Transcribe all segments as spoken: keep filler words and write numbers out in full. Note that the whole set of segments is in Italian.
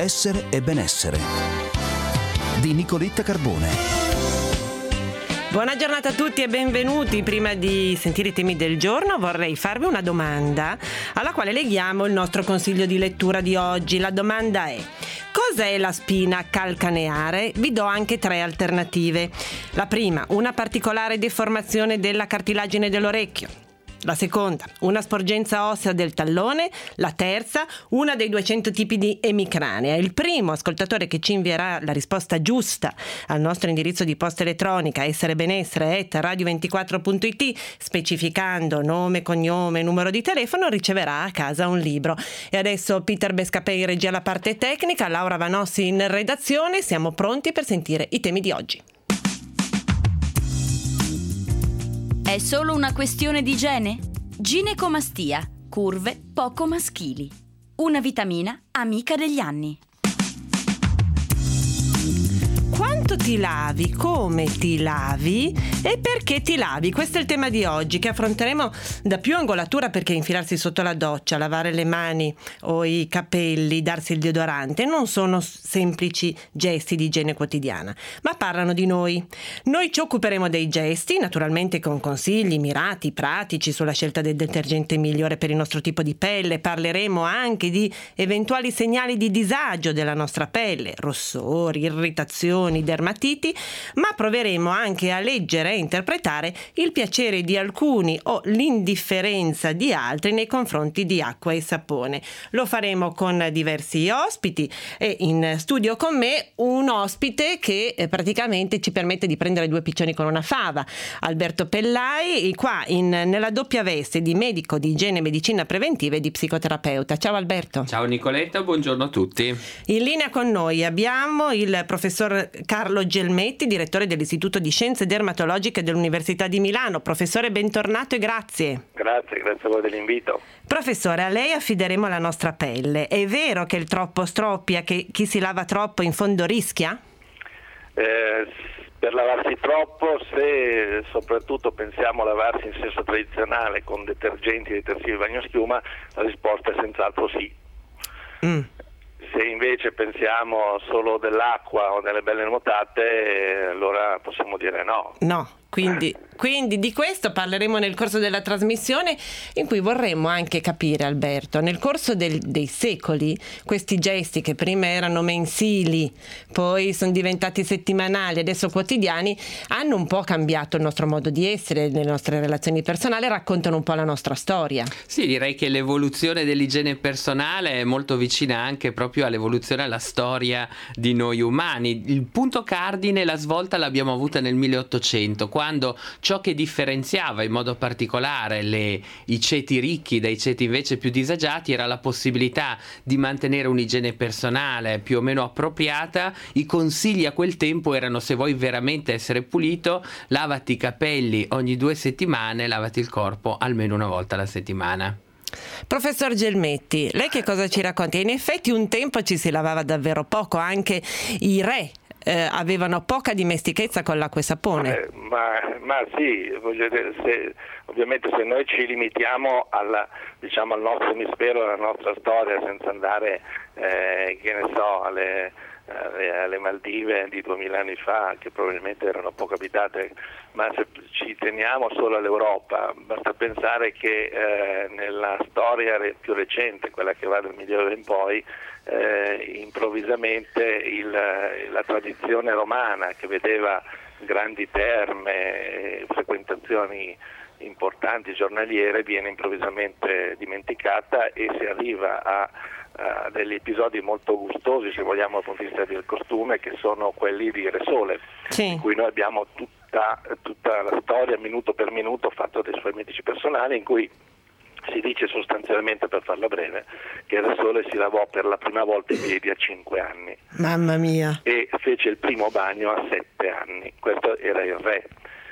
Essere e benessere di Nicoletta Carbone. Buona giornata a tutti e benvenuti. Prima di sentire i temi del giorno vorrei farvi una domanda alla quale leghiamo il nostro consiglio di lettura di oggi. La domanda è: cos'è la spina calcaneare? Vi do anche tre alternative. La prima, una particolare deformazione della cartilagine dell'orecchio. La seconda, una sporgenza ossea del tallone. La terza, una dei duecento tipi di emicrania. Il primo ascoltatore che ci invierà la risposta giusta al nostro indirizzo di posta elettronica esserebenessere chiocciola radio ventiquattro punto it, specificando nome, cognome, numero di telefono, riceverà a casa un libro. E adesso Peter Bescapè in regia alla parte tecnica, Laura Vanossi in redazione. Siamo pronti per sentire i temi di oggi. È solo una questione di igiene? Ginecomastia, curve poco maschili. Una vitamina amica degli anni. Quanto ti lavi, come ti lavi e perché ti lavi? Questo è il tema di oggi, che affronteremo da più angolatura, perché infilarsi sotto la doccia, lavare le mani o i capelli, darsi il deodorante non sono semplici gesti di igiene quotidiana, ma parlano di noi. Noi ci occuperemo dei gesti, naturalmente con consigli mirati, pratici sulla scelta del detergente migliore per il nostro tipo di pelle. Parleremo anche di eventuali segnali di disagio della nostra pelle, rossori, irritazioni, dermatiti, ma proveremo anche a leggere e interpretare il piacere di alcuni o l'indifferenza di altri nei confronti di acqua e sapone. Lo faremo con diversi ospiti e in studio con me un ospite che eh, praticamente ci permette di prendere due piccioni con una fava. Alberto Pellai, qua in, nella doppia veste di medico di igiene e medicina preventiva e di psicoterapeuta. Ciao Alberto. Ciao Nicoletta, buongiorno a tutti. In linea con noi abbiamo il professor Carlo Gelmetti, direttore dell'Istituto di Scienze Dermatologiche dell'Università di Milano. Professore, bentornato e grazie. Grazie, grazie a voi dell'invito. Professore, a lei affideremo la nostra pelle. È vero che il troppo stroppia, che chi si lava troppo in fondo rischia? Eh, per lavarsi troppo, se soprattutto pensiamo a lavarsi in senso tradizionale con detergenti, detersivi, bagnoschiuma, la risposta è senz'altro sì. Mm. Se invece pensiamo solo dell'acqua o delle belle nuotate, allora possiamo dire no. No, quindi, quindi di questo parleremo nel corso della trasmissione, in cui vorremmo anche capire, Alberto, nel corso del, dei secoli, questi gesti che prima erano mensili, poi sono diventati settimanali, adesso quotidiani, hanno un po' cambiato il nostro modo di essere, le nostre relazioni personali, raccontano un po' la nostra storia. Sì, direi che l'evoluzione dell'igiene personale è molto vicina anche proprio all'evoluzione, alla storia di noi umani. Il punto cardine, la svolta l'abbiamo avuta nel milleottocento, quando ciò che differenziava in modo particolare le, i ceti ricchi dai ceti invece più disagiati era la possibilità di mantenere un'igiene personale più o meno appropriata. I consigli a quel tempo erano: se vuoi veramente essere pulito, lavati i capelli ogni due settimane, lavati il corpo almeno una volta alla settimana. Professor Gelmetti, lei che cosa ci racconta? In effetti un tempo ci si lavava davvero poco, anche i re eh, avevano poca dimestichezza con l'acqua e sapone. Eh, ma, ma sì, voglio dire, se, ovviamente se noi ci limitiamo alla, diciamo, al nostro emisfero, alla nostra storia, senza andare eh, che ne so, alle, alle, alle Maldive di duemila anni fa, che probabilmente erano poco abitate, ma se ci teniamo solo all'Europa, basta pensare che eh, nella storia più recente, quella che va dal Medioevo in poi, eh, improvvisamente il, la tradizione romana, che vedeva grandi terme, frequentazioni importanti giornaliere, viene improvvisamente dimenticata e si arriva a Uh, degli episodi molto gustosi, se vogliamo, dal punto di vista del costume, che sono quelli di Re Sole, sì, in cui noi abbiamo tutta, tutta la storia minuto per minuto fatta dai suoi medici personali, in cui si dice sostanzialmente, per farla breve, che Re Sole si lavò per la prima volta i piedi a cinque anni. Mamma mia! E fece il primo bagno a sette anni. Questo era il re.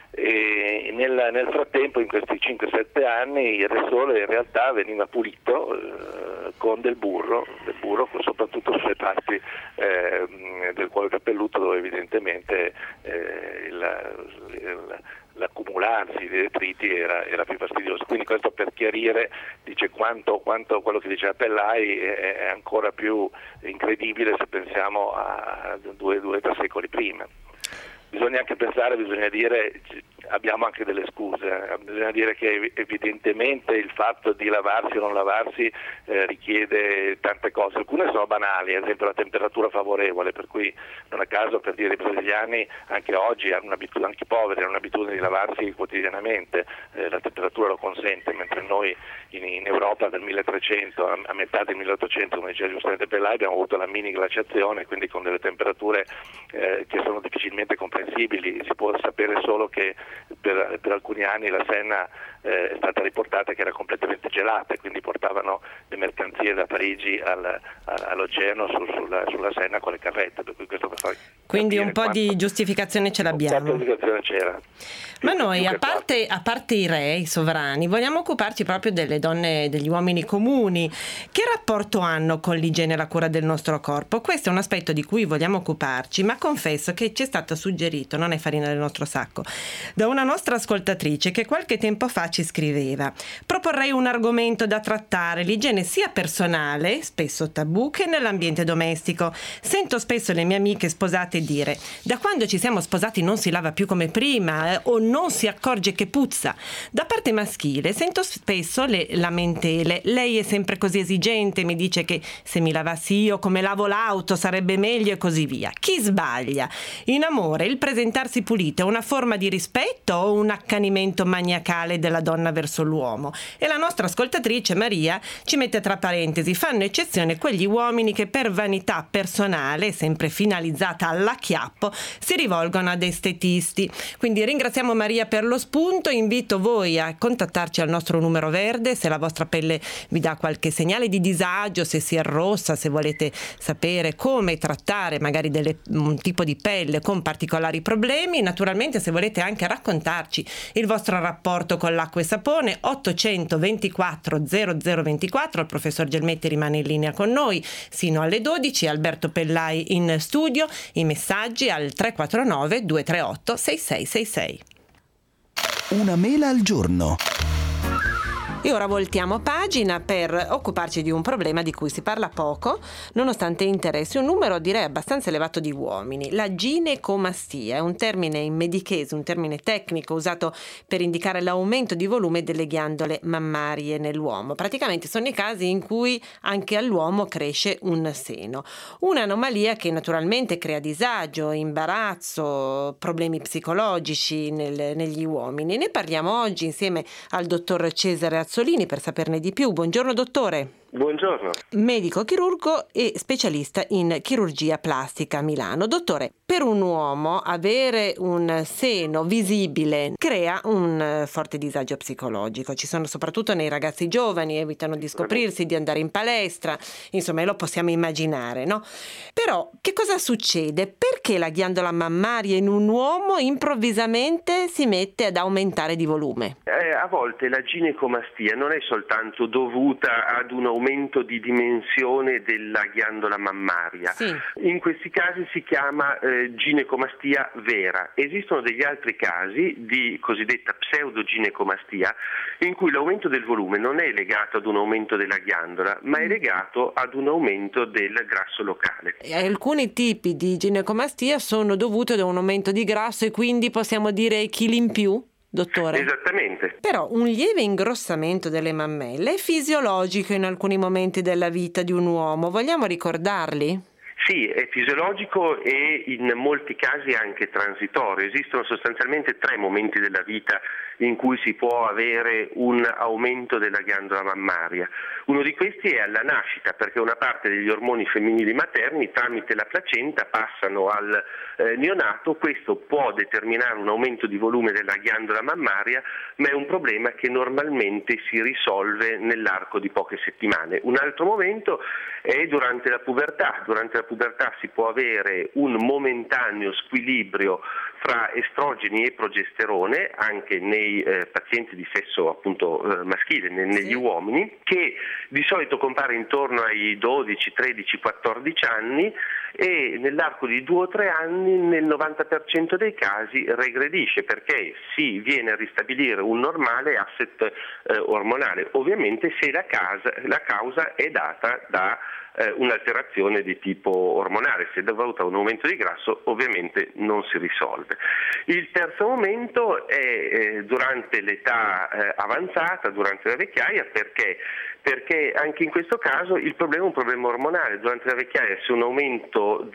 E nel, nel frattempo, in questi cinque sette anni, il Re Sole in realtà veniva pulito eh, con del burro, del burro soprattutto sulle parti eh, del cuoio capelluto, dove evidentemente eh, il, il, l'accumularsi dei detriti era, era più fastidioso. Quindi questo per chiarire, dice quanto, quanto quello che diceva Pellai è, è ancora più incredibile se pensiamo a due, due tre secoli prima. Bisogna anche pensare, bisogna dire, abbiamo anche delle scuse, bisogna dire che evidentemente il fatto di lavarsi o non lavarsi eh, richiede tante cose, alcune sono banali, ad esempio la temperatura favorevole, per cui non a caso, per dire, i brasiliani anche oggi hanno un'abitudine, anche i poveri hanno un'abitudine di lavarsi quotidianamente, eh, la temperatura lo consente, mentre noi in, in Europa dal milletrecento a, a metà del milleottocento, come diceva giustamente Pellai, abbiamo avuto la mini glaciazione, quindi con delle temperature eh, che sono difficilmente comprensibili. Si può sapere solo che per, per alcuni anni la Senna eh, è stata riportata che era completamente gelata e quindi portavano le mercanzie da Parigi al, a, all'oceano su, sulla, sulla Senna con le carrette, per cui questo per far quindi un po' quanto, di giustificazione ce l'abbiamo. Un po' di giustificazione c'era. Ma noi, a parte, a parte i re, i sovrani, vogliamo occuparci proprio delle donne, degli uomini comuni. Che rapporto hanno con l'igiene e la cura del nostro corpo? Questo è un aspetto di cui vogliamo occuparci, ma confesso che ci è stato suggerito, non è farina del nostro sacco, da una nostra ascoltatrice che qualche tempo fa ci scriveva: proporrei un argomento da trattare, l'igiene sia personale, spesso tabù, che nell'ambiente domestico. Sento spesso le mie amiche sposate dire: da quando ci siamo sposati non si lava più come prima, eh, o non si accorge che puzza. Da parte maschile sento spesso le lamentele: lei è sempre così esigente, mi dice che se mi lavassi io come lavo l'auto sarebbe meglio, e così via. Chi sbaglia? In amore il presentarsi pulito è una forma di rispetto o un accanimento maniacale della donna verso l'uomo? E la nostra ascoltatrice Maria ci mette tra parentesi: fanno eccezione quegli uomini che per vanità personale, sempre finalizzata all'acchiappo, si rivolgono ad estetisti. Quindi ringraziamo Maria per lo spunto, invito voi a contattarci al nostro numero verde se la vostra pelle vi dà qualche segnale di disagio, se si è rossa, se volete sapere come trattare magari delle, un tipo di pelle con particolari problemi. Naturalmente, se volete anche raccontarci il vostro rapporto con l'acqua e sapone, ottocentoventiquattro zero zero ventiquattro, il professor Gelmetti rimane in linea con noi sino alle dodici, Alberto Pellai in studio, i messaggi al tre quattro nove due tre otto sei sei sei sei. Una mela al giorno. E ora voltiamo pagina per occuparci di un problema di cui si parla poco, nonostante interessi un numero direi abbastanza elevato di uomini. La ginecomastia è un termine in medichese, un termine tecnico usato per indicare l'aumento di volume delle ghiandole mammarie nell'uomo. Praticamente sono i casi in cui anche all'uomo cresce un seno. Un'anomalia che naturalmente crea disagio, imbarazzo, problemi psicologici nel, negli uomini. Ne parliamo oggi insieme al dottor Cesare Azzolini per saperne di più. Buongiorno dottore. Buongiorno. Medico chirurgo e specialista in chirurgia plastica a Milano. Dottore, per un uomo avere un seno visibile crea un forte disagio psicologico. Ci sono soprattutto nei ragazzi giovani, evitano di scoprirsi, di andare in palestra, insomma lo possiamo immaginare, no? Però che cosa succede? Perché la ghiandola mammaria in un uomo improvvisamente si mette ad aumentare di volume? Eh, a volte la ginecomastia non è soltanto dovuta ad un aumento di dimensione della ghiandola mammaria. Sì. In questi casi si chiama eh, ginecomastia vera. Esistono degli altri casi di cosiddetta pseudoginecomastia in cui l'aumento del volume non è legato ad un aumento della ghiandola, ma è legato ad un aumento del grasso locale. E alcuni tipi di ginecomastia sono dovuti ad un aumento di grasso e quindi possiamo dire chili in più? Dottore? Esattamente. Però un lieve ingrossamento delle mammelle è fisiologico in alcuni momenti della vita di un uomo. Vogliamo ricordarli? Sì, è fisiologico e in molti casi anche transitorio. Esistono sostanzialmente tre momenti della vita in cui si può avere un aumento della ghiandola mammaria. Uno di questi è alla nascita, perché una parte degli ormoni femminili materni tramite la placenta passano al eh, neonato. Questo può determinare un aumento di volume della ghiandola mammaria, ma è un problema che normalmente si risolve nell'arco di poche settimane. Un altro momento è durante la pubertà. Durante la pubertà si può avere un momentaneo squilibrio fra estrogeni e progesterone anche nei nei eh, pazienti di sesso appunto eh, maschile, ne, negli sì. uomini, che di solito compare intorno ai dodici, tredici, quattordici anni e nell'arco di due o tre anni nel novanta per cento dei casi regredisce, perché si viene a ristabilire un normale asset eh, ormonale, ovviamente se la, casa, la causa è data da eh, un'alterazione di tipo ormonale. Se è dovuta a un aumento di grasso ovviamente non si risolve. Il terzo momento è eh, durante l'età eh, avanzata, durante la vecchiaia, perché perché anche in questo caso il problema è un problema ormonale. Durante la vecchiaia c'è un aumento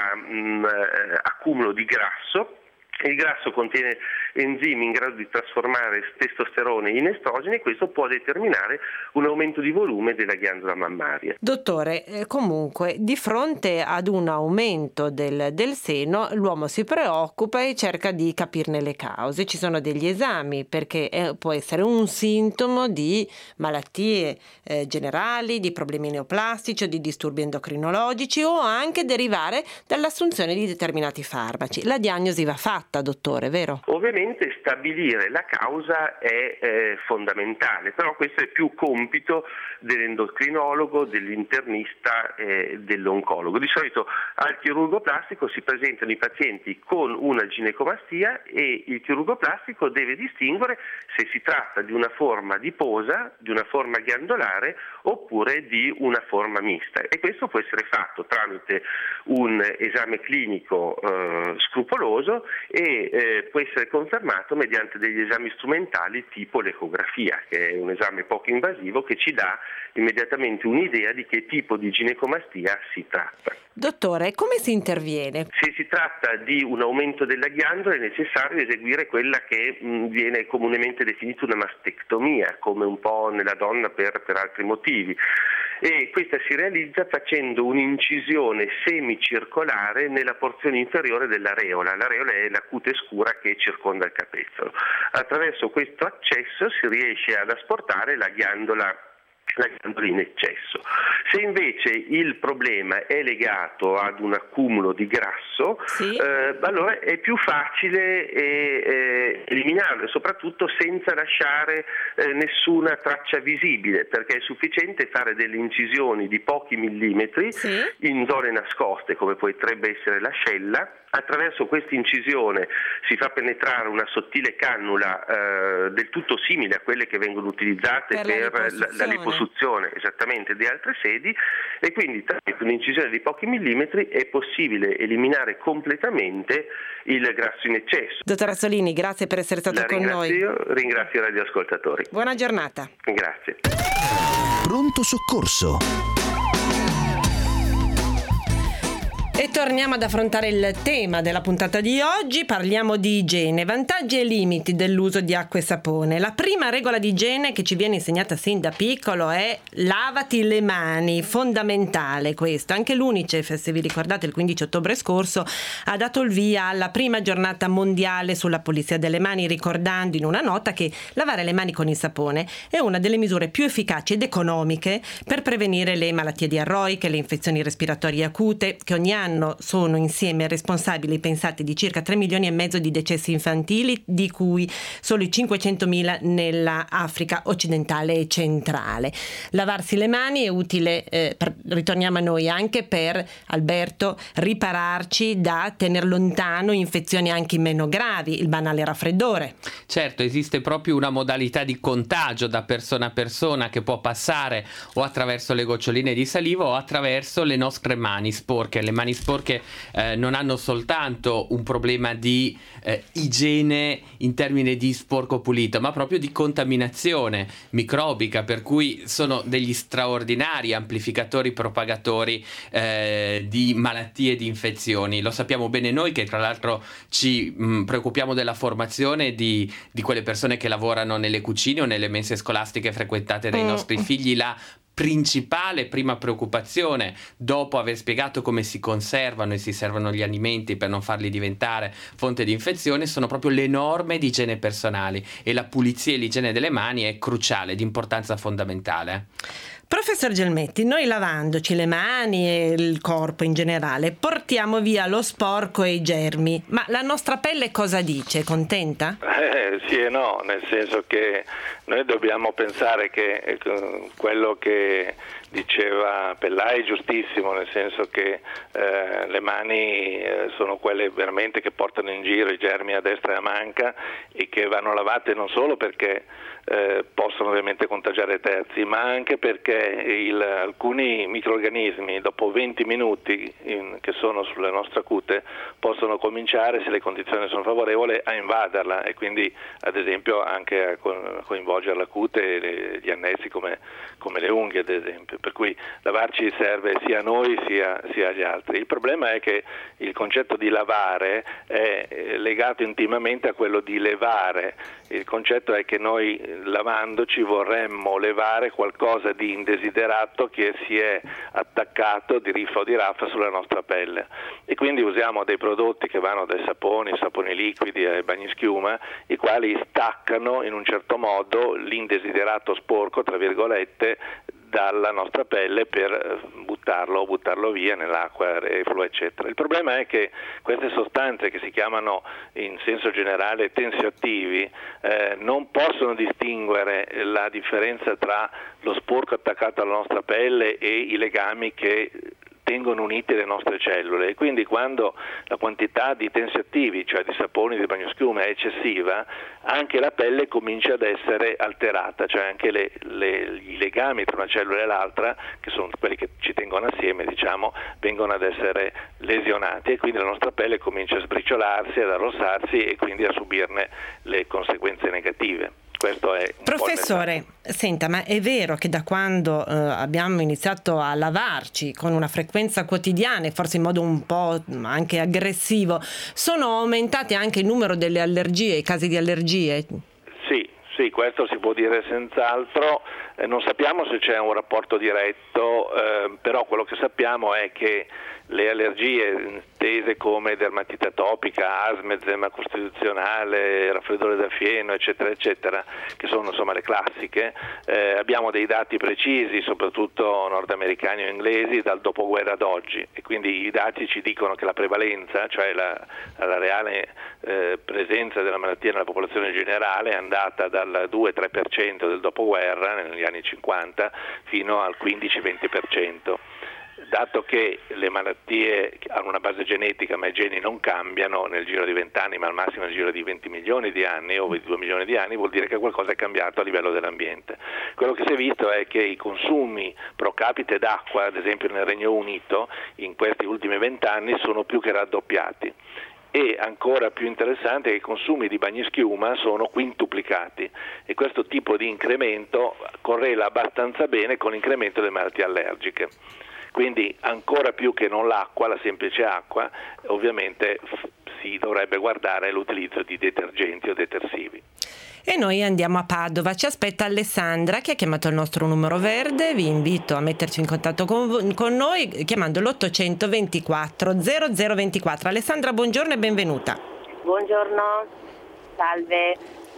dell'accumulo di grasso. Il grasso contiene enzimi in grado di trasformare testosterone in estrogeni e questo può determinare un aumento di volume della ghiandola mammaria. Dottore, eh, comunque di fronte ad un aumento del, del seno l'uomo si preoccupa e cerca di capirne le cause. Ci sono degli esami perché eh, può essere un sintomo di malattie eh, generali, di problemi neoplastici o di disturbi endocrinologici o anche derivare dall'assunzione di determinati farmaci. La diagnosi va fatta, dottore, vero? Ovviamente stabilire la causa è eh, fondamentale, però questo è più compito dell'endocrinologo, dell'internista e dell'oncologo. Di solito al chirurgo plastico si presentano i pazienti con una ginecomastia e il chirurgo plastico deve distinguere se si tratta di una forma adiposa, di una forma ghiandolare oppure di una forma mista, e questo può essere fatto tramite un esame clinico eh, scrupoloso e eh, può essere confermato mediante degli esami strumentali tipo l'ecografia, che è un esame poco invasivo che ci dà immediatamente un'idea di che tipo di ginecomastia si tratta. Dottore, come si interviene? Se si tratta di un aumento della ghiandola è necessario eseguire quella che mh, viene comunemente definita una mastectomia, come un po' nella donna per, per altri motivi. E questa si realizza facendo un'incisione semicircolare nella porzione inferiore dell'areola. L'areola è la cute scura che circonda il capezzolo. Attraverso questo accesso si riesce ad asportare la ghiandola la ghiandola in eccesso. Se invece il problema è legato ad un accumulo di grasso, sì. eh, allora è più facile eh, eh, eliminarlo, soprattutto senza lasciare eh, nessuna traccia visibile, perché è sufficiente fare delle incisioni di pochi millimetri sì. in zone nascoste, come potrebbe essere l'ascella. Attraverso questa incisione si fa penetrare una sottile cannula eh, del tutto simile a quelle che vengono utilizzate per, per la, la liposuzione esattamente di altre sedi, e quindi tramite un'incisione di pochi millimetri è possibile eliminare completamente il grasso in eccesso. Dottor Azzolini, grazie per essere stato la con noi. Ringrazio i radioascoltatori. Buona giornata. Grazie. Pronto soccorso. E torniamo ad affrontare il tema della puntata di oggi. Parliamo di igiene, vantaggi e limiti dell'uso di acqua e sapone. La prima regola di igiene che ci viene insegnata sin da piccolo è lavati le mani, fondamentale questo. Anche l'Unicef, se vi ricordate, il quindici ottobre scorso ha dato il via alla prima giornata mondiale sulla pulizia delle mani, ricordando in una nota che lavare le mani con il sapone è una delle misure più efficaci ed economiche per prevenire le malattie diarroiche, le infezioni respiratorie acute, che ogni anno sono insieme responsabili, pensate, di circa tre milioni e mezzo di decessi infantili, di cui solo i cinquecentomila nella Africa occidentale e centrale. Lavarsi le mani è utile, eh, per, ritorniamo a noi, anche per, Alberto, ripararci da tener lontano infezioni anche meno gravi, il banale raffreddore. Certo, esiste proprio una modalità di contagio da persona a persona che può passare o attraverso le goccioline di saliva o attraverso le nostre mani sporche. Le mani sporche eh, non hanno soltanto un problema di eh, igiene in termini di sporco pulito, ma proprio di contaminazione microbica, per cui sono degli straordinari amplificatori propagatori eh, di malattie e di infezioni. Lo sappiamo bene noi, che tra l'altro ci mh, preoccupiamo della formazione di, di quelle persone che lavorano nelle cucine o nelle mense scolastiche frequentate dai nostri figli. La principale prima preoccupazione, dopo aver spiegato come si conservano e si servono gli alimenti per non farli diventare fonte di infezione, sono proprio le norme di igiene personali, e la pulizia e l'igiene delle mani è cruciale, di importanza fondamentale. Professor Professor Gelmetti, noi lavandoci le mani e il corpo in generale portiamo via lo sporco e i germi, ma la nostra pelle cosa dice? Contenta? Eh, sì e no, nel senso che noi dobbiamo pensare che eh, quello che diceva Pellai è giustissimo, nel senso che eh, le mani eh, sono quelle veramente che portano in giro i germi a destra e a manca e che vanno lavate non solo perché eh, possono ovviamente contagiare terzi, ma anche perché il, alcuni microrganismi dopo venti minuti in, che sono sulla nostra cute possono cominciare, se le condizioni sono favorevoli, a invaderla e quindi ad esempio anche a coinvolgere la cute e le, gli annessi come, come le unghie ad esempio, per cui lavarci serve sia a noi sia, sia agli altri. Il problema è che il concetto di lavare è legato intimamente a quello di levare. Il concetto è che noi lavandoci vorremmo levare qualcosa di indesiderato che si è attaccato di riffa o di raffa sulla nostra pelle e quindi usiamo dei prodotti che vanno dai saponi, saponi liquidi ai bagnischiuma, i quali staccano in un certo modo l'indesiderato sporco, tra virgolette, dalla nostra pelle per buttarlo o buttarlo via nell'acqua reflua eccetera. Il problema è che queste sostanze che si chiamano in senso generale tensioattivi eh, non possono distinguere la differenza tra lo sporco attaccato alla nostra pelle e i legami che tengono unite le nostre cellule e quindi quando la quantità di tensioattivi, cioè di saponi, di bagnoschiuma è eccessiva, anche la pelle comincia ad essere alterata, cioè anche le, le, i legami tra una cellula e l'altra, che sono quelli che ci tengono assieme, diciamo, vengono ad essere lesionati e quindi la nostra pelle comincia a sbriciolarsi, ad arrossarsi e quindi a subirne le conseguenze negative. Questo è un Professore, senta, ma è vero che da quando eh, abbiamo iniziato a lavarci con una frequenza quotidiana e forse in modo un po' anche aggressivo, sono aumentati anche il numero delle allergie, i casi di allergie? Sì, sì, questo si può dire senz'altro. Eh, non sappiamo se c'è un rapporto diretto, eh, però quello che sappiamo è che le allergie tese come dermatite atopica, asma, eczema costituzionale, raffreddore da fieno, eccetera, eccetera, che sono insomma le classiche, eh, abbiamo dei dati precisi, soprattutto nordamericani o inglesi, dal dopoguerra ad oggi e quindi i dati ci dicono che la prevalenza, cioè la, la reale eh, presenza della malattia nella popolazione generale è andata dal due tre per cento del dopoguerra negli anni cinquanta fino al quindici venti per cento. Dato che le malattie hanno una base genetica ma i geni non cambiano nel giro di venti anni, ma al massimo nel giro di venti milioni di anni o ventidue milioni di anni, vuol dire che qualcosa è cambiato a livello dell'ambiente. Quello che si è visto è che i consumi pro capite d'acqua, ad esempio nel Regno Unito, in questi ultimi vent'anni sono più che raddoppiati. E ancora più interessante è che i consumi di bagnoschiuma sono quintuplicati e questo tipo di incremento correla abbastanza bene con l'incremento delle malattie allergiche. Quindi ancora più che non l'acqua, la semplice acqua, ovviamente f- si dovrebbe guardare l'utilizzo di detergenti o detersivi. E noi andiamo a Padova, ci aspetta Alessandra che ha chiamato il nostro numero verde, vi invito a metterci in contatto con, con noi chiamando l'ottocento ventiquattro zero zero ventiquattro. Alessandra, buongiorno e benvenuta. Buongiorno, salve.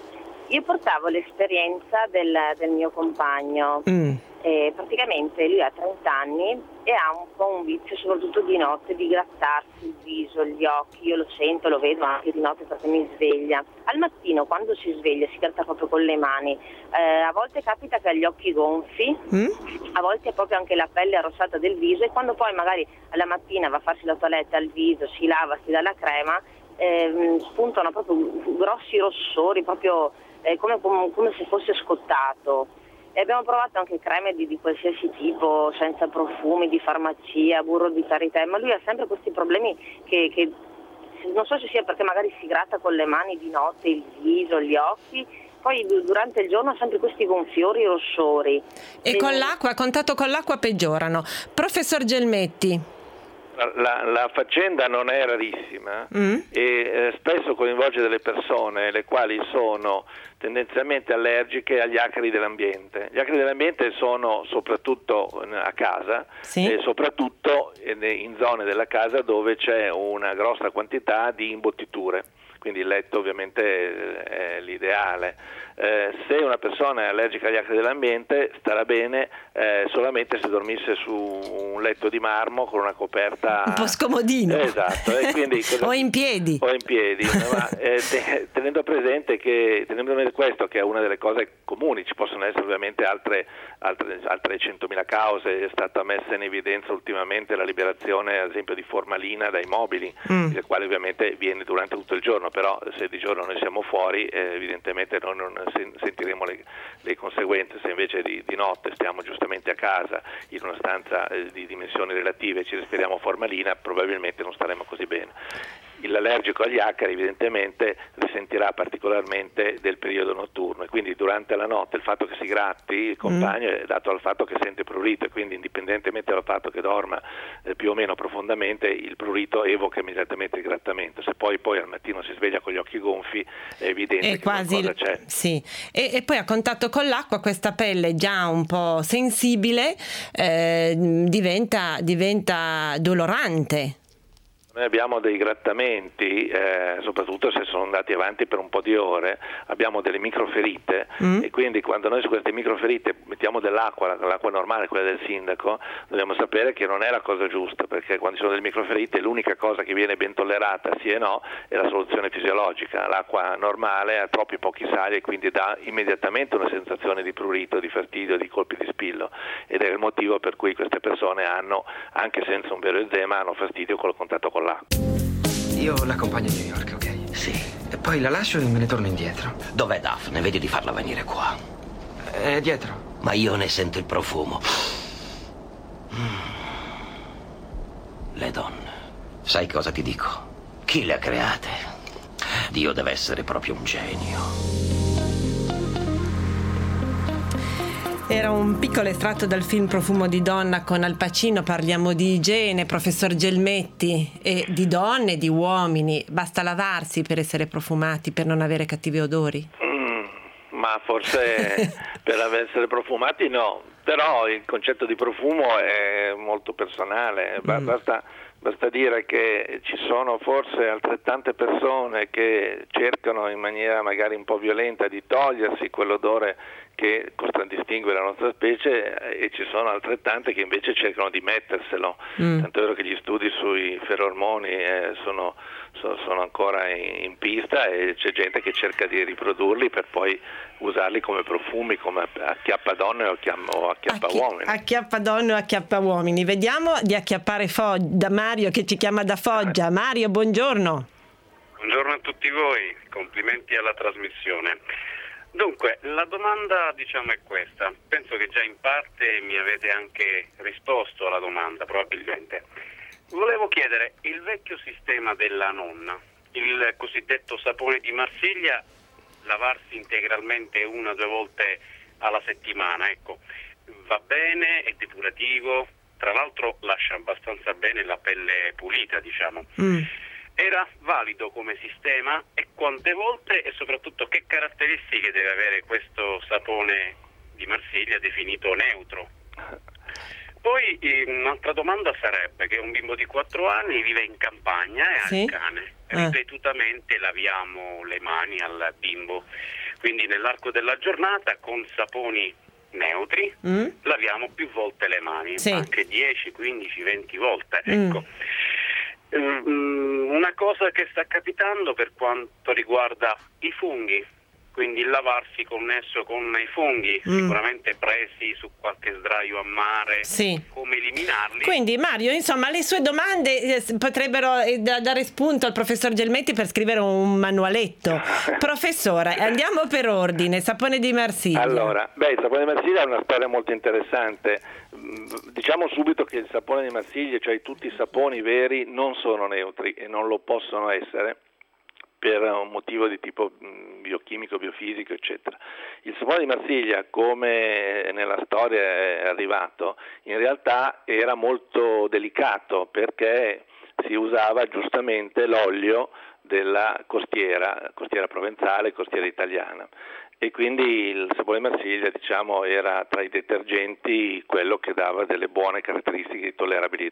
Io portavo l'esperienza del, del mio compagno. Mm. E praticamente lui ha trenta anni e ha un po' un vizio, soprattutto di notte, di grattarsi il viso, gli occhi. Io lo sento, lo vedo anche di notte perché mi sveglia. Al mattino quando si sveglia si gratta proprio con le mani, eh, a volte capita che ha gli occhi gonfi, mm? a volte proprio anche la pelle arrossata del viso e quando poi magari alla mattina va a farsi la toilette al viso, si lava, si dà la crema, eh, spuntano proprio grossi rossori, proprio eh, come, come, come se fosse scottato. E abbiamo provato anche creme di, di qualsiasi tipo, senza profumi, di farmacia, burro di karité, ma lui ha sempre questi problemi che, che non so se sia perché magari si gratta con le mani di notte il viso, gli occhi, poi durante il giorno ha sempre questi gonfiori rossori. E Quindi... con l'acqua, a contatto con l'acqua peggiorano. Professor Gelmetti. La, la faccenda non è rarissima mm. e eh, spesso coinvolge delle persone le quali sono tendenzialmente allergiche agli acari dell'ambiente. Gli acari dell'ambiente sono soprattutto a casa sì. e soprattutto in zone della casa dove c'è una grossa quantità di imbottiture. Quindi il letto ovviamente è l'ideale. eh, se una persona è allergica agli acari dell'ambiente starà bene eh, solamente se dormisse su un letto di marmo con una coperta un po' scomodino, esatto, e quindi, o in piedi o in piedi ma, eh, te, tenendo presente che tenendo presente questo, che è una delle cose comuni, ci possono essere ovviamente altre altre, altre centomila cause. È stata messa in evidenza ultimamente la liberazione ad esempio di formalina dai mobili, mm. il quale ovviamente viene durante tutto il giorno, però se di giorno noi siamo fuori eh, evidentemente noi non sentiremo le, le conseguenze. Se invece di, di notte stiamo giustamente a casa in una stanza eh, di dimensioni relative e ci respiriamo formalina, probabilmente non staremo così bene. L'allergico agli acari evidentemente risentirà particolarmente del periodo notturno, e quindi durante la notte il fatto che si gratti il compagno mm. è dato dal fatto che sente prurito, e quindi indipendentemente dal fatto che dorma eh, più o meno profondamente, il prurito evoca immediatamente il grattamento. Se poi poi al mattino si sveglia con gli occhi gonfi è evidente è che quasi, qualcosa c'è. Sì. E, e poi a contatto con l'acqua questa pelle già un po' sensibile eh, diventa, diventa dolorante. Noi abbiamo dei grattamenti, eh, soprattutto se sono andati avanti per un po' di ore, abbiamo delle microferite mm. e quindi quando noi su queste microferite mettiamo dell'acqua, l'acqua normale, quella del sindaco, dobbiamo sapere che non è la cosa giusta, perché quando ci sono delle microferite l'unica cosa che viene ben tollerata, sì e no, è la soluzione fisiologica. L'acqua normale ha troppi pochi sali e quindi dà immediatamente una sensazione di prurito, di fastidio, di colpi di spillo, ed è il motivo per cui queste persone hanno, anche senza un vero eczema, hanno fastidio col contatto con l'acqua. Io l'accompagno a New York, ok? Sì. E poi la lascio e me ne torno indietro. Dov'è Daphne? Vedi di farla venire qua. È dietro. Ma io ne sento il profumo. Mm. Le donne. Sai cosa ti dico? Chi le ha create? Dio deve essere proprio un genio. Era un piccolo estratto dal film Profumo di donna con Al Pacino. Parliamo di igiene, professor Gelmetti, e di donne e di uomini. Basta lavarsi per essere profumati, per non avere cattivi odori? Mm, ma forse per essere profumati no, però il concetto di profumo è molto personale. Mm. Basta, basta dire che ci sono forse altrettante persone che cercano in maniera magari un po' violenta di togliersi quell'odore che contraddistingue la nostra specie, e ci sono altrettante che invece cercano di metterselo. Mm. Tanto è vero che gli studi sui ferormoni eh, sono, sono, sono ancora in, in pista, e c'è gente che cerca di riprodurli per poi usarli come profumi, come acchiappadonne o, acchiappa, o acchiappauomini. Acchiappadonne o acchiappauomini. Vediamo di acchiappare Foggia, da Mario che ci chiama da Foggia. Mario, buongiorno. Buongiorno a tutti voi, complimenti alla trasmissione. Dunque, la domanda diciamo è questa, penso che già in parte mi avete anche risposto alla domanda, probabilmente. Volevo chiedere, il vecchio sistema della nonna, il cosiddetto sapone di Marsiglia, lavarsi integralmente una o due volte alla settimana, ecco, va bene, è depurativo, tra l'altro lascia abbastanza bene la pelle pulita, diciamo. Mm. Era valido come sistema, e quante volte, e soprattutto che caratteristiche deve avere questo sapone di Marsiglia definito neutro? Poi un'altra domanda sarebbe che un bimbo di quattro anni vive in campagna e ha sì? il cane. Ripetutamente eh. laviamo le mani al bimbo, quindi nell'arco della giornata con saponi neutri mm. laviamo più volte le mani, sì. anche dieci, quindici, venti volte, ecco. Mm. Una cosa che sta capitando per quanto riguarda i funghi, quindi il lavarsi connesso con i funghi, mm. sicuramente presi su qualche sdraio a mare, sì. come eliminarli. Quindi Mario, insomma, le sue domande eh, potrebbero eh, dare spunto al professor Gelmetti per scrivere un manualetto. Professore, andiamo per ordine. Sapone di Marsiglia. Allora, beh, il sapone di Marsiglia è una storia molto interessante. Diciamo subito che il sapone di Marsiglia, cioè tutti i saponi veri, non sono neutri e non lo possono essere per un motivo di tipo biochimico, biofisico, eccetera. Il sapone di Marsiglia, come nella storia è arrivato, in realtà era molto delicato, perché si usava giustamente l'olio della costiera, costiera provenzale, costiera italiana. E quindi il sapone di Marsiglia, diciamo, era tra i detergenti quello che dava delle buone caratteristiche di tollerabilità.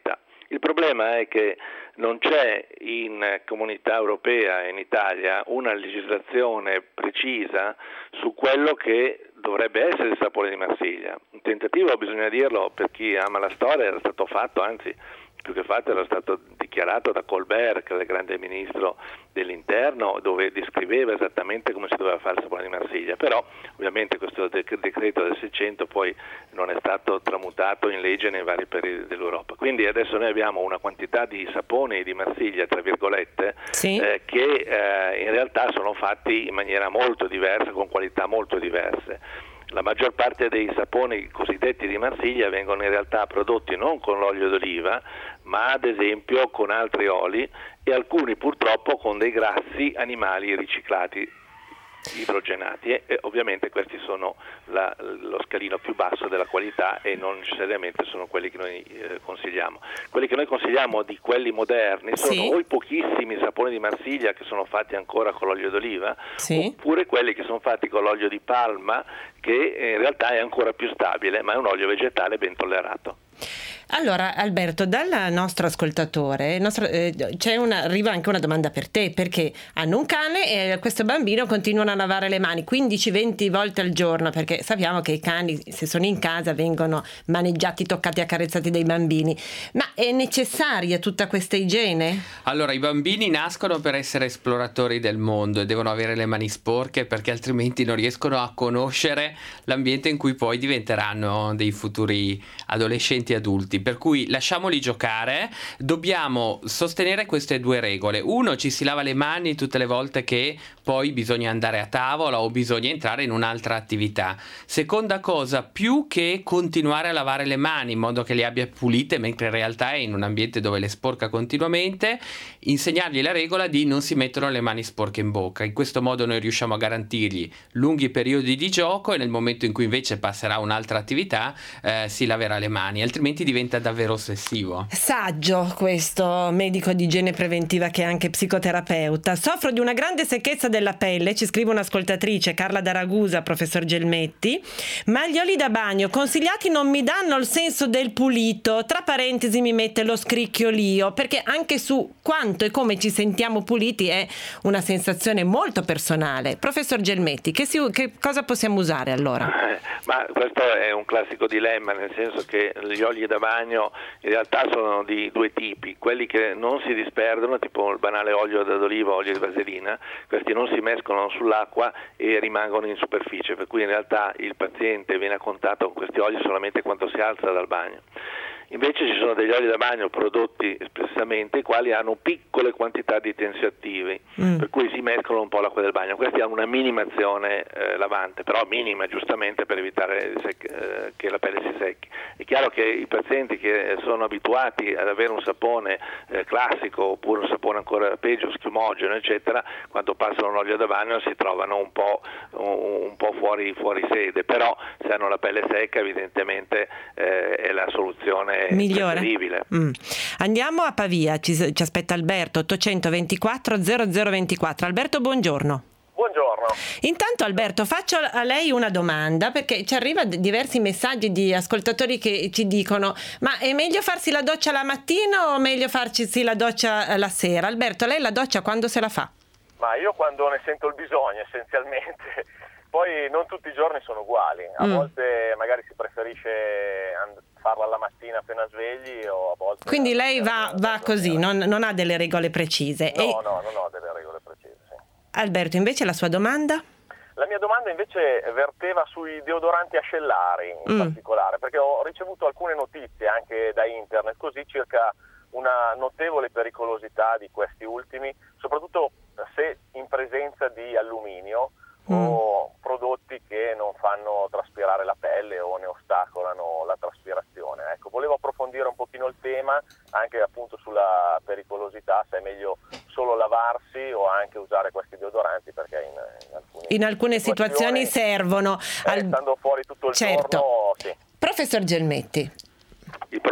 Il problema è che non c'è in Comunità Europea e in Italia una legislazione precisa su quello che dovrebbe essere il sapone di Marsiglia. Un tentativo, bisogna dirlo, per chi ama la storia era stato fatto, anzi più che fatto era stato dichiarato da Colbert, che era il grande ministro dell'interno, dove descriveva esattamente come si doveva fare il sapone di Marsiglia, però ovviamente questo dec- decreto del Seicento poi non è stato tramutato in legge nei vari periodi dell'Europa. Quindi adesso noi abbiamo una quantità di saponi di Marsiglia, tra virgolette, sì. eh, che eh, in realtà sono fatti in maniera molto diversa, con qualità molto diverse. La maggior parte dei saponi cosiddetti di Marsiglia vengono in realtà prodotti non con l'olio d'oliva, ma ad esempio con altri oli e alcuni purtroppo con dei grassi animali riciclati, idrogenati, e, e ovviamente questi sono la, lo scalino più basso della qualità e non necessariamente sono quelli che noi eh, consigliamo. Quelli che noi consigliamo di quelli moderni sono sì. o i pochissimi saponi di Marsiglia che sono fatti ancora con l'olio d'oliva, sì. oppure quelli che sono fatti con l'olio di palma, che in realtà è ancora più stabile, ma è un olio vegetale ben tollerato. Allora Alberto, dal nostro ascoltatore il nostro, eh, c'è una, arriva anche una domanda per te, perché hanno un cane e questo bambino continuano a lavare le mani quindici venti volte al giorno, perché sappiamo che i cani, se sono in casa, vengono maneggiati, toccati, accarezzati dai bambini, ma è necessaria tutta questa igiene? Allora, i bambini nascono per essere esploratori del mondo e devono avere le mani sporche, perché altrimenti non riescono a conoscere l'ambiente in cui poi diventeranno dei futuri adolescenti adulti. Per cui lasciamoli giocare. Dobbiamo sostenere queste due regole: uno, ci si lava le mani tutte le volte che poi bisogna andare a tavola o bisogna entrare in un'altra attività. Seconda cosa, più che continuare a lavare le mani in modo che le abbia pulite, mentre in realtà è in un ambiente dove le sporca continuamente, insegnargli la regola di non si mettono le mani sporche in bocca. In questo modo noi riusciamo a garantirgli lunghi periodi di gioco e nel momento in cui invece passerà a un'altra attività eh, si laverà le mani, altrimenti diventa davvero ossessivo. Saggio questo medico di igiene preventiva che è anche psicoterapeuta. Soffro di una grande secchezza della pelle, ci scrive un'ascoltatrice, Carla da Ragusa, professor Gelmetti, ma gli oli da bagno consigliati non mi danno il senso del pulito. Tra parentesi mi mette lo scricchiolio, perché anche su quanto e come ci sentiamo puliti è una sensazione molto personale. Professor Gelmetti, che, si, che cosa possiamo usare allora? Eh, ma questo è un classico dilemma, nel senso che gli oli da bagno in realtà sono di due tipi: quelli che non si disperdono, tipo il banale olio d'oliva, olio di vaselina, questi non si mescolano sull'acqua e rimangono in superficie, per cui in realtà il paziente viene a contatto con questi oli solamente quando si alza dal bagno. Invece ci sono degli oli da bagno prodotti espressamente, i quali hanno piccole quantità di tensioattivi, mm. per cui si mescolano un po' l'acqua del bagno. Questi hanno una minima azione eh, lavante, però minima giustamente per evitare sec- eh, che la pelle si secchi. È chiaro che i pazienti che sono abituati ad avere un sapone eh, classico, oppure un sapone ancora peggio, schimogeno, eccetera, quando passano un olio da bagno si trovano un po', un, un po' fuori, fuori sede, però se hanno la pelle secca evidentemente eh, è la soluzione migliore. Mm. Andiamo a Pavia, ci, ci aspetta Alberto, ottocentoventiquattro zero zero ventiquattro. Alberto, buongiorno. Buongiorno. Intanto Alberto, faccio a lei una domanda, perché ci arrivano diversi messaggi di ascoltatori che ci dicono: ma è meglio farsi la doccia la mattina o meglio farsi la doccia la sera? Alberto, lei la doccia quando se la fa? Ma io quando ne sento il bisogno, essenzialmente. Poi non tutti i giorni sono uguali, a mm. volte magari si preferisce and- farla la mattina appena svegli, o a volte... Quindi lei va, va così, non, non ha delle regole precise? No, e... no, non ho delle regole precise, sì. Alberto, invece la sua domanda? La mia domanda invece verteva sui deodoranti ascellari in mm. particolare, perché ho ricevuto alcune notizie anche da internet così circa una notevole pericolosità di questi ultimi, soprattutto se in presenza di alluminio, Mm. o prodotti che non fanno traspirare la pelle o ne ostacolano la traspirazione. Ecco, volevo approfondire un pochino il tema, anche appunto sulla pericolosità, se è meglio solo lavarsi o anche usare questi deodoranti, perché in, in, alcune, in alcune situazioni, situazioni servono. Eh, Al... Stando fuori tutto il certo. giorno, sì. Professor Gelmetti. Il problema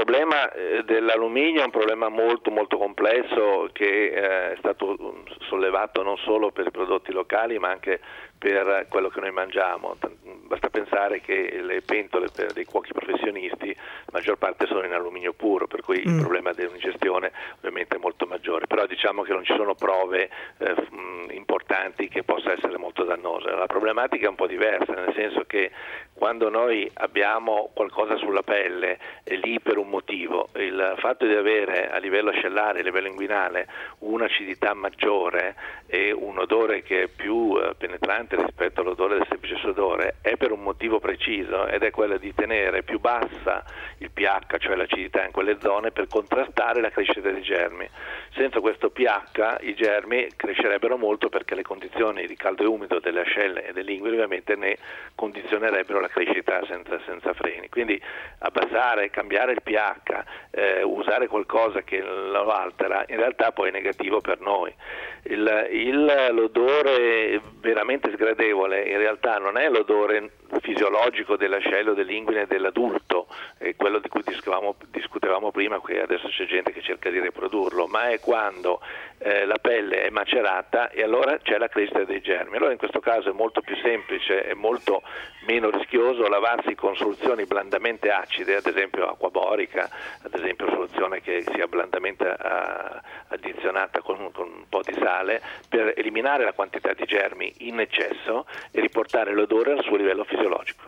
problema eh, dell'alluminio è un problema molto molto complesso che eh, è stato sollevato non solo per i prodotti locali ma anche per quello che noi mangiamo. Basta pensare che le pentole per dei cuochi professionisti la maggior parte sono in alluminio puro, per cui mm. il problema dell'ingestione ovviamente è molto maggiore, però diciamo che non ci sono prove eh, importanti che possa essere molto dannosa. La problematica è un po' diversa, nel senso che quando noi abbiamo qualcosa sulla pelle è lì per un motivo. Il fatto di avere a livello ascellare, a livello inguinale un'acidità maggiore e un odore che è più eh, penetrante rispetto all'odore del semplice sudore è per un motivo preciso, ed è quello di tenere più bassa il pH, cioè l'acidità in quelle zone, per contrastare la crescita dei germi. Senza questo pH i germi crescerebbero molto, perché le condizioni di caldo e umido delle ascelle e dell'inguine ovviamente ne condizionerebbero la crescita senza, senza freni. Quindi abbassare, cambiare il pH, eh, usare qualcosa che lo altera, in realtà poi è negativo per noi. Il, il, l'odore veramente sgradevole in realtà non è l'odore fisiologico dell'ascelle o dell'inguine dell'adulto, eh, quello di cui discutevamo, discutevamo prima, che adesso c'è gente che cerca di riprodurlo, ma è quando eh, la pelle è macerata e allora c'è la crescita dei germi. Allora in questo caso è molto più semplice e molto meno rischioso lavarsi con soluzioni blandamente acide, ad esempio acqua borica, ad esempio soluzione che sia blandamente a, addizionata con, con un po' di sale, per eliminare la quantità di germi in eccesso e riportare l'odore al suo livello fisiologico.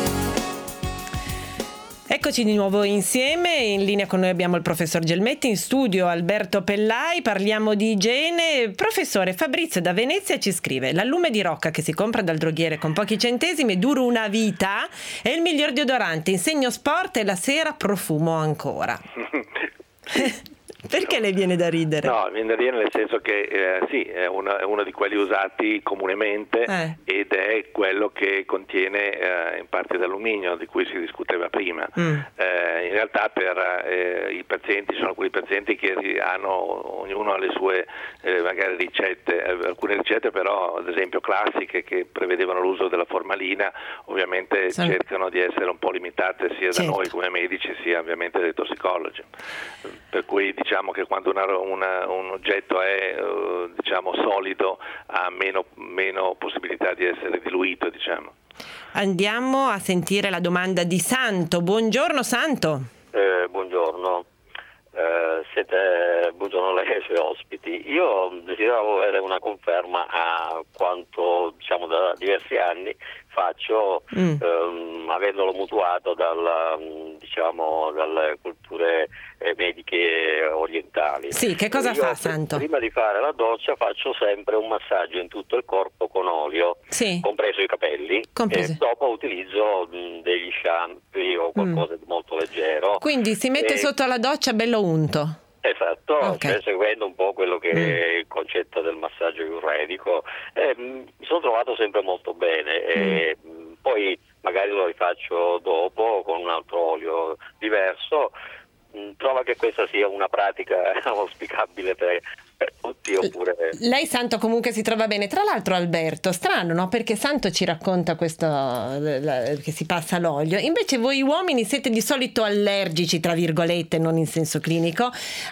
Eccoci di nuovo insieme, in linea con noi abbiamo il professor Gelmetti, in studio Alberto Pellai, parliamo di igiene. Professore, Fabrizio da Venezia ci scrive: l'allume di rocca che si compra dal droghiere con pochi centesimi dura una vita, è il miglior deodorante, insegno sport e la sera profumo ancora. Perché le viene da ridere? No, viene da ridere nel senso che eh, sì, è uno, è uno di quelli usati comunemente eh. ed è quello che contiene eh, in parte d'alluminio, di cui si discuteva prima. Mm. Eh, in realtà per eh, i pazienti, sono quei pazienti che hanno, ognuno ha le sue eh, magari ricette, alcune ricette però ad esempio classiche che prevedevano l'uso della formalina, ovviamente sì. cercano di essere un po' limitate sia certo. da noi come medici sia ovviamente dai tossicologi. Per cui diciamo che quando una, una, un oggetto è uh, diciamo solido ha meno, meno possibilità di essere diluito, diciamo. Andiamo a sentire la domanda di Santo. Buongiorno Santo. Eh, buongiorno. Eh, siete, buongiorno lei e ai suoi ospiti. Io desideravo avere una conferma a quanto diciamo da diversi anni faccio mm. ehm, avendolo mutuato dal, diciamo, dalle culture eh, mediche orientali. Sì, che cosa Io, fa Santo? Prima di fare la doccia faccio sempre un massaggio in tutto il corpo con olio, sì. compreso i capelli, compreso. e dopo utilizzo mh, degli shampoo o qualcosa mm. di molto leggero. Quindi si mette e... sotto la doccia bello unto. Esatto, okay. cioè, seguendo un po' quello che mm. è il concetto del massaggio iurredico, eh, mi sono trovato sempre molto bene e mm. poi magari lo rifaccio dopo con un altro olio diverso. Trova che questa sia una pratica auspicabile per, per tutti oppure... Lei Santo comunque si trova bene. Tra l'altro Alberto, strano no? Perché Santo ci racconta questo la, che si passa l'olio, invece voi uomini siete di solito allergici tra virgolette, non in senso clinico,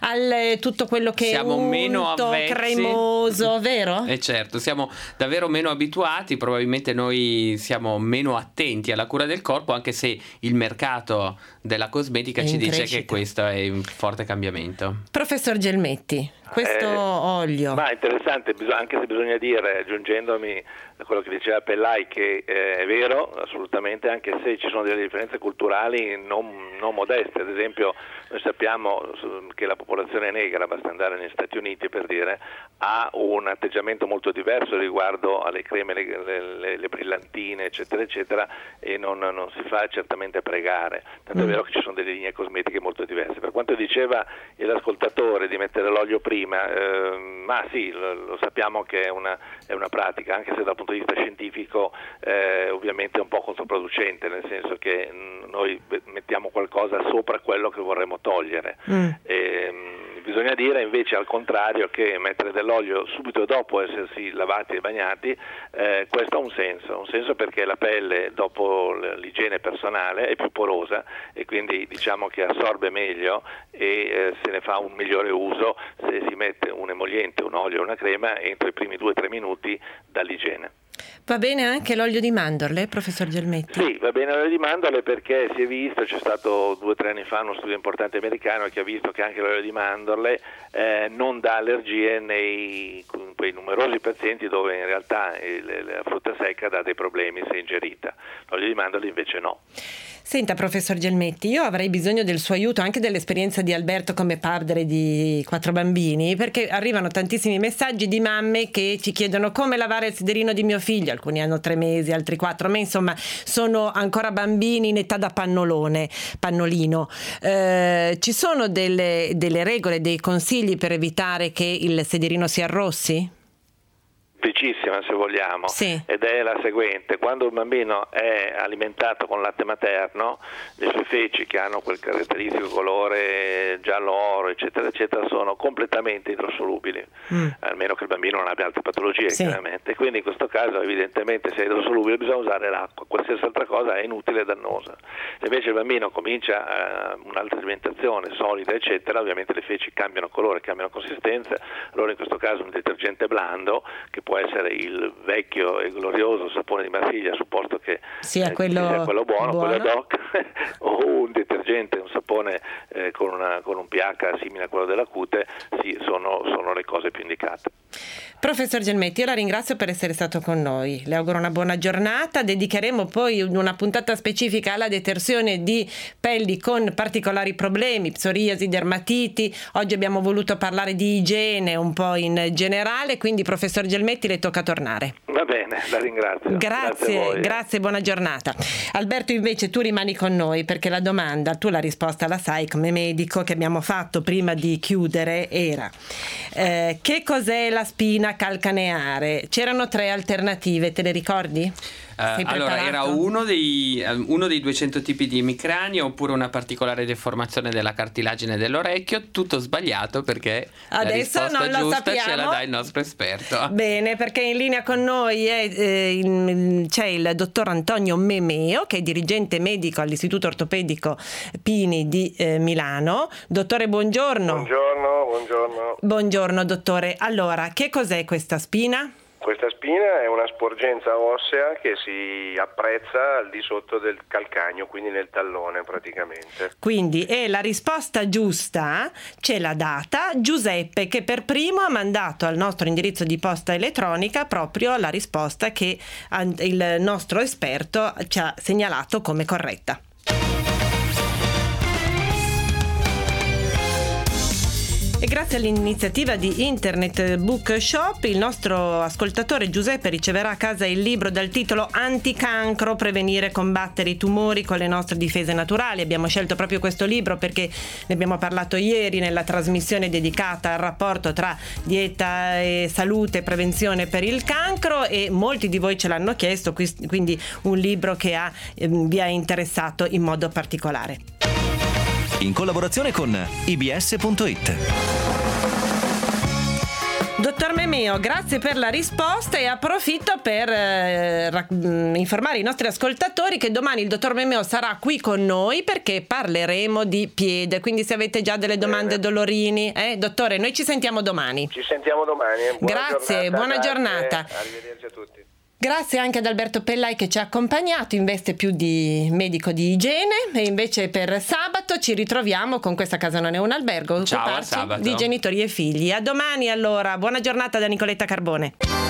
al tutto quello che siamo è unto, meno avvezzi, cremoso, vero? E eh certo, siamo davvero meno abituati, probabilmente noi siamo meno attenti alla cura del corpo, anche se il mercato della cosmetica ci dice che questo è un forte cambiamento. Professor Gelmetti, questo eh, olio. Ma è interessante, anche se bisogna dire, aggiungendomi a quello che diceva Pellai, che eh, è vero assolutamente, anche se ci sono delle differenze culturali non, non modeste. Ad esempio noi sappiamo che la popolazione negra, basta andare negli Stati Uniti per dire, ha un atteggiamento molto diverso riguardo alle creme, le, le, le, le brillantine eccetera eccetera, e non, non si fa certamente pregare, tanto mm. è vero che ci sono delle linee cosmetiche molto diverse. Per quanto diceva l'ascoltatore di mettere l'olio prima, eh, ma sì, lo, lo sappiamo che è una, è una pratica, anche se dal punto di vista scientifico eh, ovviamente è un po' controproducente, nel senso che mh, noi mettiamo qualcosa sopra quello che vorremmo togliere. Mm. E, mh, Bisogna dire invece al contrario che mettere dell'olio subito dopo essersi lavati e bagnati, eh, questo ha un senso, un senso perché la pelle dopo l'igiene personale è più porosa e quindi diciamo che assorbe meglio e eh, se ne fa un migliore uso se si mette un emoliente, un olio o una crema entro i primi due o tre minuti dall'igiene. Va bene anche l'olio di mandorle, professor Gelmetti? Sì, va bene l'olio di mandorle perché si è visto, c'è stato due o tre anni fa uno studio importante americano che ha visto che anche l'olio di mandorle eh, non dà allergie nei quei numerosi pazienti dove in realtà il, la frutta secca dà dei problemi se ingerita. L'olio di mandorle invece no. Senta, professor Gelmetti, io avrei bisogno del suo aiuto, anche dell'esperienza di Alberto come padre di quattro bambini, perché arrivano tantissimi messaggi di mamme che ci chiedono come lavare il sederino di mio figlio. Alcuni hanno tre mesi, altri quattro, ma insomma sono ancora bambini in età da pannolone, pannolino. Eh, ci sono delle, delle regole, dei consigli per evitare che il sederino si arrossi? Semplicissima se vogliamo, sì. Ed è la seguente: quando un bambino è alimentato con latte materno, le sue feci, che hanno quel caratteristico colore giallo oro eccetera eccetera, sono completamente idrosolubili, mm. almeno che il bambino non abbia altre patologie, sì. chiaramente. Quindi in questo caso evidentemente se è idrosolubile bisogna usare l'acqua, qualsiasi altra cosa è inutile e dannosa. Se invece il bambino comincia uh, un'altra alimentazione solida eccetera, ovviamente le feci cambiano colore, cambiano consistenza, allora in questo caso un detergente blando, che può essere il vecchio e glorioso sapone di Marsiglia, supposto che sia quello, sia quello buono, buono. quello ad hoc, o un detergente, un sapone eh, con, una, con un pH simile a quello della cute, sì, sono, sono le cose più indicate. Professor Gelmetti, io la ringrazio per essere stato con noi, le auguro una buona giornata. Dedicheremo poi una puntata specifica alla detersione di pelli con particolari problemi, psoriasi, dermatiti. Oggi abbiamo voluto parlare di igiene un po' in generale, quindi professor Gelmetti le tocca tornare. Va bene, la ringrazio. Grazie, grazie, grazie, buona giornata. Alberto, invece tu rimani con noi perché la domanda, tu la risposta la sai come medico, che abbiamo fatto prima di chiudere, era eh, che cos'è la spina calcaneare? C'erano tre alternative, te le ricordi? Uh, allora era uno dei, uno dei duecento tipi di emicrania oppure una particolare deformazione della cartilagine dell'orecchio. Tutto sbagliato perché adesso la risposta non lo giusta sappiamo. ce la dà il nostro esperto. Bene, perché in linea con noi è, eh, il, c'è il dottor Antonio Memeo, che è dirigente medico all'Istituto Ortopedico Pini di eh, Milano. Dottore, buongiorno. Buongiorno, buongiorno. Buongiorno dottore. Allora, che cos'è questa spina? Questa spina è una sporgenza ossea che si apprezza al di sotto del calcagno, quindi nel tallone praticamente. Quindi, e la risposta giusta ce l'ha data Giuseppe, che per primo ha mandato al nostro indirizzo di posta elettronica proprio la risposta che il nostro esperto ci ha segnalato come corretta. E grazie all'iniziativa di Internet Bookshop, il nostro ascoltatore Giuseppe riceverà a casa il libro dal titolo Anticancro, prevenire e combattere i tumori con le nostre difese naturali. Abbiamo scelto proprio questo libro perché ne abbiamo parlato ieri nella trasmissione dedicata al rapporto tra dieta e salute e prevenzione per il cancro, e molti di voi ce l'hanno chiesto, quindi un libro che ha, vi ha interessato in modo particolare. In collaborazione con i b s punto i t. Dottor Memeo, grazie per la risposta e approfitto per eh, rac- informare i nostri ascoltatori che domani il dottor Memeo sarà qui con noi perché parleremo di piede, quindi se avete già delle domande, Bene. dolorini, eh, dottore, noi ci sentiamo domani. Ci sentiamo domani. Buona grazie, giornata, buona grazie. giornata. Arrivederci a tutti. Grazie anche ad Alberto Pellai che ci ha accompagnato, in veste più di medico di igiene, e invece per sabato ci ritroviamo con Questa casa non è un albergo, Ciao, occuparci sabato. di genitori e figli. A domani allora, buona giornata da Nicoletta Carbone.